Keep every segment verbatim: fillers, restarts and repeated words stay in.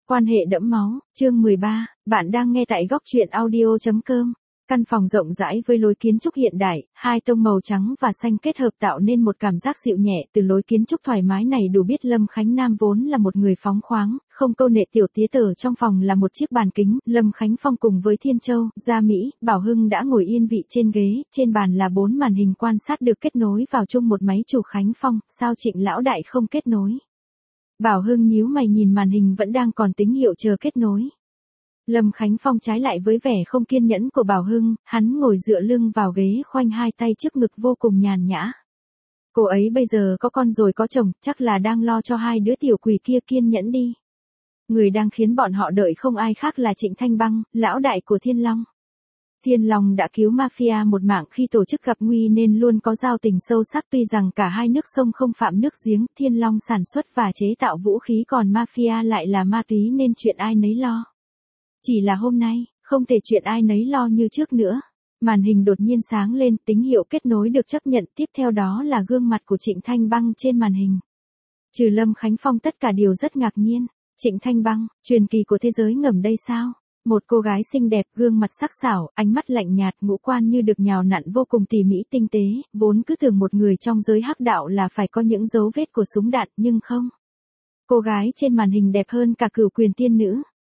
Quan hệ đẫm máu, chương mười ba, bạn đang nghe tại góc truyện audio.com. Căn phòng rộng rãi với lối kiến trúc hiện đại, hai tông màu trắng và xanh kết hợp tạo nên một cảm giác dịu nhẹ. Từ lối kiến trúc thoải mái này đủ biết Lâm Khánh Nam vốn là một người phóng khoáng, không câu nệ. Tiểu tía tờ trong phòng là một chiếc bàn kính. Lâm Khánh Phong cùng với Thiên Châu, Gia Mỹ, Bảo Hưng đã ngồi yên vị trên ghế. Trên bàn là bốn màn hình quan sát được kết nối vào chung một máy chủ. Khánh Phong, sao Trịnh lão đại không kết nối? Bảo Hưng nhíu mày nhìn màn hình vẫn đang còn tín hiệu chờ kết nối. Lâm Khánh Phong trái lại với vẻ không kiên nhẫn của Bảo Hưng, hắn ngồi dựa lưng vào ghế khoanh hai tay trước ngực vô cùng nhàn nhã. Cô ấy bây giờ có con rồi có chồng, chắc là đang lo cho hai đứa tiểu quỷ kia. Kiên nhẫn đi. Người đang khiến bọn họ đợi không ai khác là Trịnh Thanh Băng, lão đại của Thiên Long. Thiên Long đã cứu mafia một mạng khi tổ chức gặp nguy nên luôn có giao tình sâu sắc. Tuy rằng cả hai nước sông không phạm nước giếng, Thiên Long sản xuất và chế tạo vũ khí còn mafia lại là ma túy nên chuyện ai nấy lo. Chỉ là hôm nay, không thể chuyện ai nấy lo như trước nữa. Màn hình đột nhiên sáng lên, tín hiệu kết nối được chấp nhận, tiếp theo đó là gương mặt của Trịnh Thanh Băng trên màn hình. Trừ Lâm Khánh Phong tất cả đều rất ngạc nhiên. Trịnh Thanh Băng, truyền kỳ của thế giới ngầm đây sao? Một cô gái xinh đẹp, gương mặt sắc sảo, ánh mắt lạnh nhạt, ngũ quan như được nhào nặn vô cùng tỉ mỉ tinh tế, vốn cứ tưởng một người trong giới hắc đạo là phải có những dấu vết của súng đạn, nhưng không. Cô gái trên màn hình đẹp hơn cả cửu quyền tiên nữ.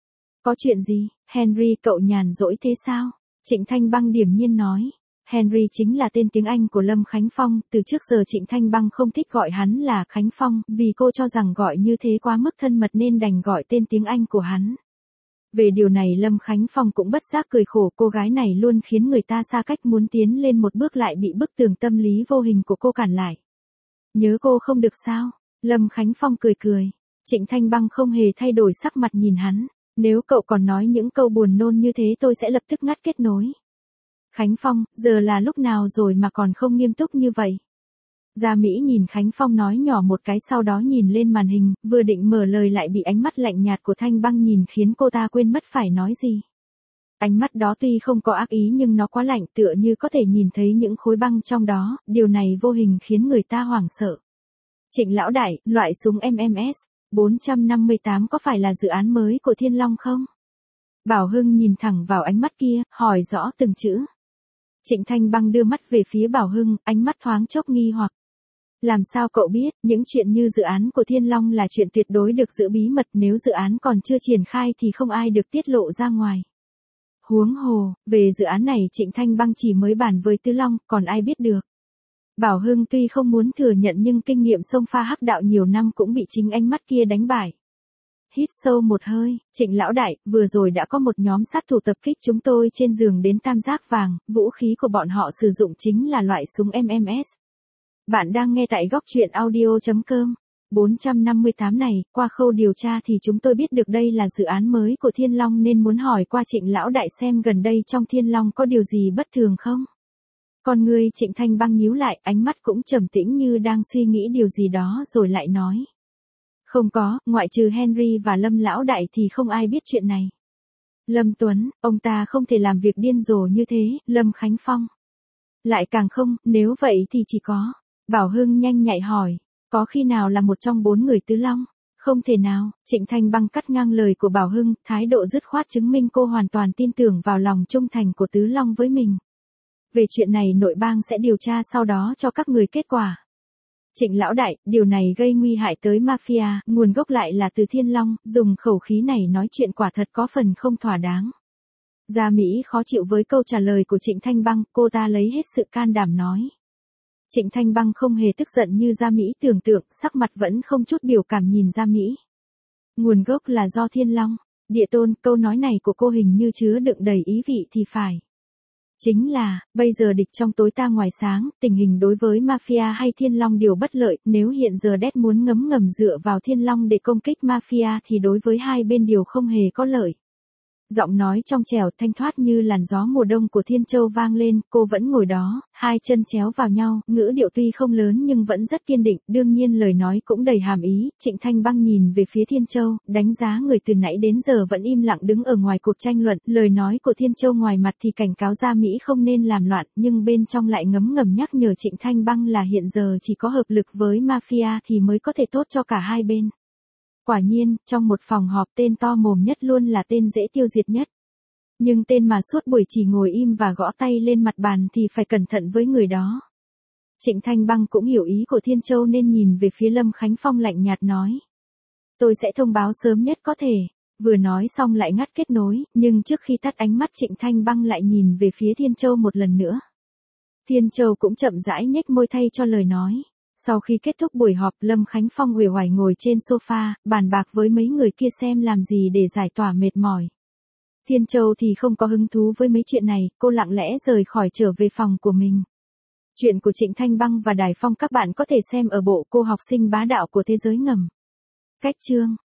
Có chuyện gì, Henry cậu nhàn rỗi thế sao? Trịnh Thanh Băng điềm nhiên nói. Henry chính là tên tiếng Anh của Lâm Khánh Phong, từ trước giờ Trịnh Thanh Băng không thích gọi hắn là Khánh Phong, vì cô cho rằng gọi như thế quá mức thân mật nên đành gọi tên tiếng Anh của hắn. Về điều này Lâm Khánh Phong cũng bất giác cười khổ, cô gái này luôn khiến người ta xa cách, muốn tiến lên một bước lại bị bức tường tâm lý vô hình của cô cản lại. Nhớ cô không được sao? Lâm Khánh Phong cười cười. Trịnh Thanh Băng không hề thay đổi sắc mặt nhìn hắn. Nếu cậu còn nói những câu buồn nôn như thế tôi sẽ lập tức ngắt kết nối. Khánh Phong, giờ là lúc nào rồi mà còn không nghiêm túc như vậy? Gia Mỹ nhìn Khánh Phong nói nhỏ một cái, sau đó nhìn lên màn hình, vừa định mở lời lại bị ánh mắt lạnh nhạt của Thanh Băng nhìn khiến cô ta quên mất phải nói gì. Ánh mắt đó tuy không có ác ý nhưng nó quá lạnh, tựa như có thể nhìn thấy những khối băng trong đó, điều này vô hình khiến người ta hoảng sợ. Trịnh lão đại, loại súng em em ét bốn trăm năm mươi tám có phải là dự án mới của Thiên Long không? Bảo Hưng nhìn thẳng vào ánh mắt kia, hỏi rõ từng chữ. Trịnh Thanh Băng đưa mắt về phía Bảo Hưng, ánh mắt thoáng chốc nghi hoặc. Làm sao cậu biết, những chuyện như dự án của Thiên Long là chuyện tuyệt đối được giữ bí mật, nếu dự án còn chưa triển khai thì không ai được tiết lộ ra ngoài. Huống hồ, về dự án này Trịnh Thanh Băng chỉ mới bàn với Tứ Long, còn ai biết được. Bảo Hưng tuy không muốn thừa nhận nhưng kinh nghiệm xông pha hắc đạo nhiều năm cũng bị chính ánh mắt kia đánh bại. Hít sâu một hơi, Trịnh lão đại, vừa rồi đã có một nhóm sát thủ tập kích chúng tôi trên giường đến tam giác vàng, vũ khí của bọn họ sử dụng chính là loại súng em em ét. Bạn đang nghe tại góc truyện audio.com. bốn trăm năm mươi tám này, qua khâu điều tra thì chúng tôi biết được đây là dự án mới của Thiên Long nên muốn hỏi qua Trịnh lão đại xem gần đây trong Thiên Long có điều gì bất thường không? Con người Trịnh Thanh Băng nhíu lại, ánh mắt cũng trầm tĩnh như đang suy nghĩ điều gì đó rồi lại nói. Không có, ngoại trừ Henry và Lâm lão đại thì không ai biết chuyện này. Lâm Tuấn, ông ta không thể làm việc điên rồ như thế, Lâm Khánh Phong. Lại càng không, nếu vậy thì chỉ có. Bảo Hưng nhanh nhạy hỏi, có khi nào là một trong bốn người Tứ Long? Không thể nào, Trịnh Thanh Băng cắt ngang lời của Bảo Hưng, thái độ dứt khoát chứng minh cô hoàn toàn tin tưởng vào lòng trung thành của Tứ Long với mình. Về chuyện này nội bang sẽ điều tra sau đó cho các người kết quả. Trịnh lão đại, điều này gây nguy hại tới mafia, nguồn gốc lại là từ Thiên Long, dùng khẩu khí này nói chuyện quả thật có phần không thỏa đáng. Gia Mỹ khó chịu với câu trả lời của Trịnh Thanh Băng, cô ta lấy hết sự can đảm nói. Trịnh Thanh Băng không hề tức giận như Gia Mỹ tưởng tượng, sắc mặt vẫn không chút biểu cảm nhìn Gia Mỹ. Nguồn gốc là do Thiên Long, địa tôn, câu nói này của cô hình như chứa đựng đầy ý vị thì phải. Chính là, bây giờ địch trong tối ta ngoài sáng, tình hình đối với mafia hay Thiên Long đều bất lợi, nếu hiện giờ Đét muốn ngấm ngầm dựa vào Thiên Long để công kích mafia thì đối với hai bên đều không hề có lợi. Giọng nói trong trẻo thanh thoát như làn gió mùa đông của Thiên Châu vang lên, cô vẫn ngồi đó, hai chân chéo vào nhau, ngữ điệu tuy không lớn nhưng vẫn rất kiên định, đương nhiên lời nói cũng đầy hàm ý. Trịnh Thanh Băng nhìn về phía Thiên Châu, đánh giá người từ nãy đến giờ vẫn im lặng đứng ở ngoài cuộc tranh luận, lời nói của Thiên Châu ngoài mặt thì cảnh cáo Gia Mỹ không nên làm loạn, nhưng bên trong lại ngấm ngầm nhắc nhở Trịnh Thanh Băng là hiện giờ chỉ có hợp lực với mafia thì mới có thể tốt cho cả hai bên. Quả nhiên, trong một phòng họp tên to mồm nhất luôn là tên dễ tiêu diệt nhất. Nhưng tên mà suốt buổi chỉ ngồi im và gõ tay lên mặt bàn thì phải cẩn thận với người đó. Trịnh Thanh Băng cũng hiểu ý của Thiên Châu nên nhìn về phía Lâm Khánh Phong lạnh nhạt nói. Tôi sẽ thông báo sớm nhất có thể. Vừa nói xong lại ngắt kết nối, nhưng trước khi tắt ánh mắt Trịnh Thanh Băng lại nhìn về phía Thiên Châu một lần nữa. Thiên Châu cũng chậm rãi nhếch môi thay cho lời nói. Sau khi kết thúc buổi họp, Lâm Khánh Phong uể oải ngồi trên sofa, bàn bạc với mấy người kia xem làm gì để giải tỏa mệt mỏi. Thiên Châu thì không có hứng thú với mấy chuyện này, cô lặng lẽ rời khỏi trở về phòng của mình. Chuyện của Trịnh Thanh Băng và Đài Phong các bạn có thể xem ở bộ Cô học sinh bá đạo của thế giới ngầm. Cách chương